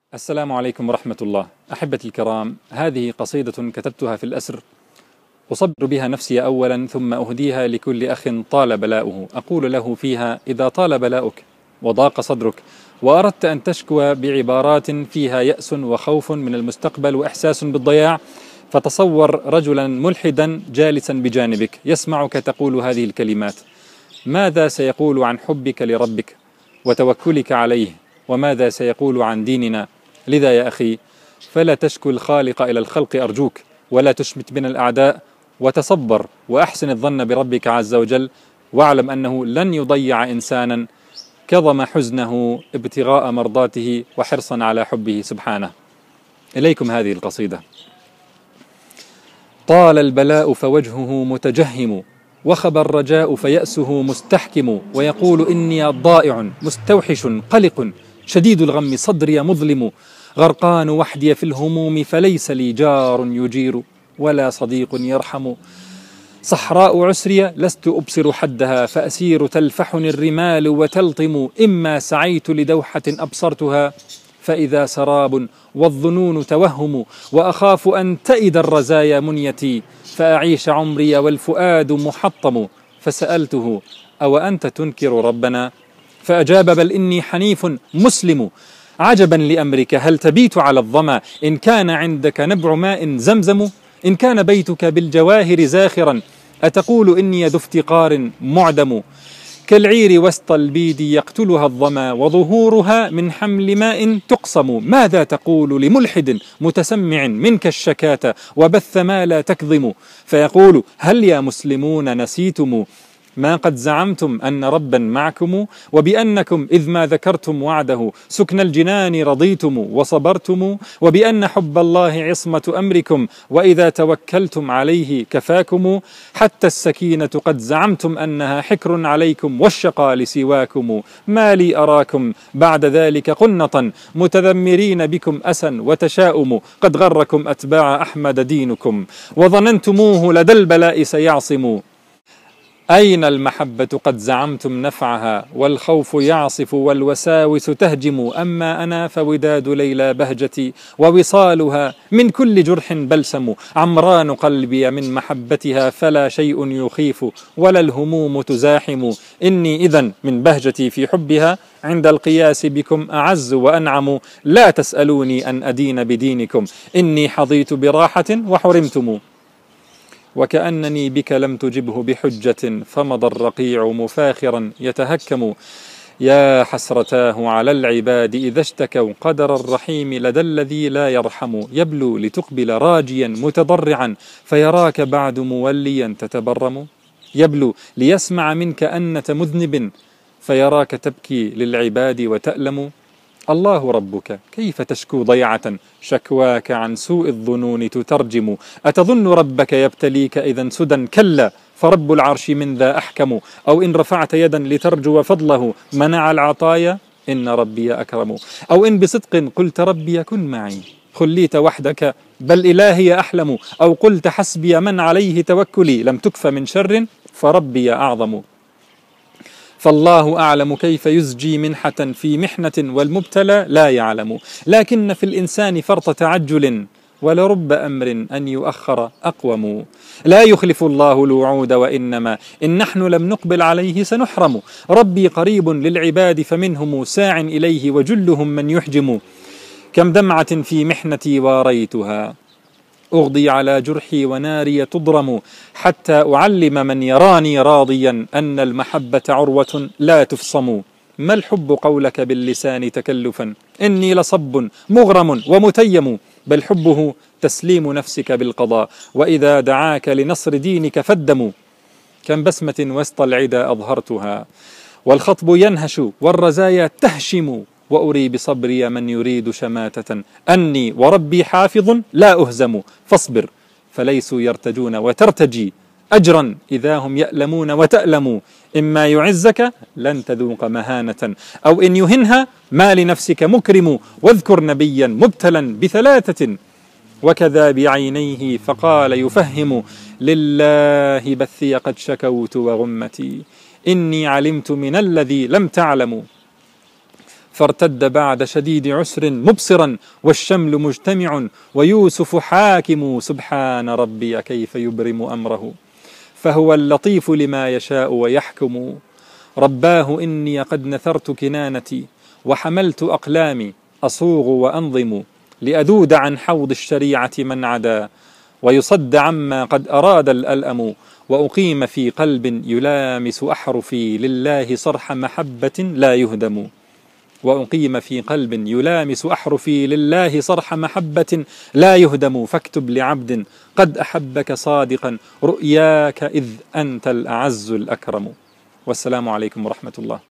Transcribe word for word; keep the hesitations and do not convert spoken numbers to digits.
السلام عليكم ورحمة الله. أحبتي الكرام، هذه قصيدة كتبتها في الأسر أصبر بها نفسي أولا، ثم أهديها لكل أخ طال بلاؤه. أقول له فيها: إذا طال بلاؤك وضاق صدرك وأردت أن تشكو بعبارات فيها يأس وخوف من المستقبل وإحساس بالضياع، فتصور رجلا ملحدا جالسا بجانبك يسمعك تقول هذه الكلمات. ماذا سيقول عن حبك لربك وتوكلك عليه؟ وماذا سيقول عن ديننا؟ لذا يا أخي، فلا تشكو الخالق إلى الخلق أرجوك، ولا تشمت بنا الأعداء، وتصبر وأحسن الظن بربك عز وجل، واعلم أنه لن يضيع إنسانا كظم حزنه ابتغاء مرضاته وحرصا على حبه سبحانه. إليكم هذه القصيدة. طال البلاء فوجهه متجهم، وخب الرجاء فيأسه مستحكم، ويقول إني ضائع مستوحش قلق، شديد الغم صدري مظلم، غرقان وحدي في الهموم، فليس لي جار يجير ولا صديق يرحم. صحراء عسري لست أبصر حدها، فأسير تلفحني الرمال وتلطم، إما سعيت لدوحة أبصرتها فإذا سراب والظنون توهم، وأخاف أن تئد الرزايا منيتي فأعيش عمري والفؤاد محطم. فسألته: أو أنت تنكر ربنا؟ فأجاب: بل إني حنيف مسلم. عجبا لأمرك، هل تبيت على الظما إن كان عندك نبع ماء زمزم؟ إن كان بيتك بالجواهر زاخرا أتقول إني ذو افتقار معدم؟ كالعير وسط البيد يقتلها الظما، وظهورها من حمل ماء تقصم. ماذا تقول لملحد متسمع منك الشكاة وبث ما لا تكظم؟ فيقول: هل يا مسلمون نسيتم ما قد زعمتم أن ربا معكم، وبأنكم إذ ما ذكرتم وعده سكن الجنان رضيتم وصبرتم، وبأن حب الله عصمة أمركم وإذا توكلتم عليه كفاكم، حتى السكينة قد زعمتم أنها حكر عليكم والشقى لسواكم. ما لي أراكم بعد ذلك قنطا متذمرين بكم أسا وتشاؤم، قد غركم أتباع أحمد دينكم وظننتموه لدى البلاء سيعصم. أين المحبة قد زعمتم نفعها، والخوف يعصف والوساوس تهجم، أما أنا فوداد ليلى بهجتي ووصالها من كل جرح بلسم، عمران قلبي من محبتها فلا شيء يخيف ولا الهموم تزاحم. إني إذن من بهجتي في حبها عند القياس بكم أعز وأنعم، لا تسألوني أن أدين بدينكم، إني حظيت براحة وحرمتم. وكأنني بك لم تجبه بحجة، فمضى الرقيع مفاخرا يتهكم. يا حسرتاه على العباد إذا اشتكوا قدر الرحيم لدى الذي لا يرحم. يبلو لتقبل راجيا متضرعا، فيراك بعد موليا تتبرم. يبلو ليسمع منك أنة مذنب، فيراك تبكي للعباد وتألم. الله ربك كيف تشكو ضيعة، شكواك عن سوء الظنون تترجم. أتظن ربك يبتليك إذا سدى؟ كلا، فرب العرش من ذا أحكم. أو إن رفعت يدا لترجو فضله منع العطايا، إن ربي أكرم. أو إن بصدق قلت ربي كن معي، خليت وحدك بل إلهي أحلم. أو قلت حسبي من عليه توكلي، لم تكف من شر فربي أعظم. فالله أعلم كيف يزجي منحة في محنة، والمبتلى لا يعلم. لكن في الإنسان فرط تعجل، ولرب أمر أن يؤخر أقوم. لا يخلف الله الوعود، وإنما إن نحن لم نقبل عليه سنحرم. ربي قريب للعباد فمنهم ساع إليه، وجلهم من يحجم. كم دمعة في محنتي واريتها، أغضي على جرحي وناري تضرم، حتى أعلم من يراني راضيا أن المحبة عروة لا تفصم. ما الحب قولك باللسان تكلفا، إني لصب مغرم ومتيم، بل حبه تسليم نفسك بالقضاء، وإذا دعاك لنصر دينك فالدم. كم بسمة وسط العدا أظهرتها، والخطب ينهش والرزايا تهشم، وأري بصبري من يريد شماتة، أني وربي حافظ لا أهزم. فاصبر فليسوا يرتجون وترتجي أجرا إذا هم يألمون وتألم. إما يعزك لن تذوق مهانة، أو إن يهنها ما لنفسك مكرم. واذكر نبيا مبتلا بثلاثة، وكذا بعينيه فقال يفهم، لله بثي قد شكوت وغمتي، إني علمت من الذي لم تعلموا. فارتد بعد شديد عسر مبصرا والشمل مجتمع ويوسف حاكم سبحان ربي كيف يبرم أمره فهو اللطيف لما يشاء ويحكم رباه إني قد نثرت كنانتي وحملت أقلامي أصوغ وأنظم لأذود عن حوض الشريعة من عدا ويصد عما قد أراد الألأم وأقيم في قلب يلامس أحرفي لله صرح محبة لا يهدم وأقيم في قلب يلامس أحرفي لله صرح محبة لا يهدم فاكتب لعبد قد أحبك صادقا رؤياك إذ أنت الأعز الأكرم. والسلام عليكم ورحمة الله.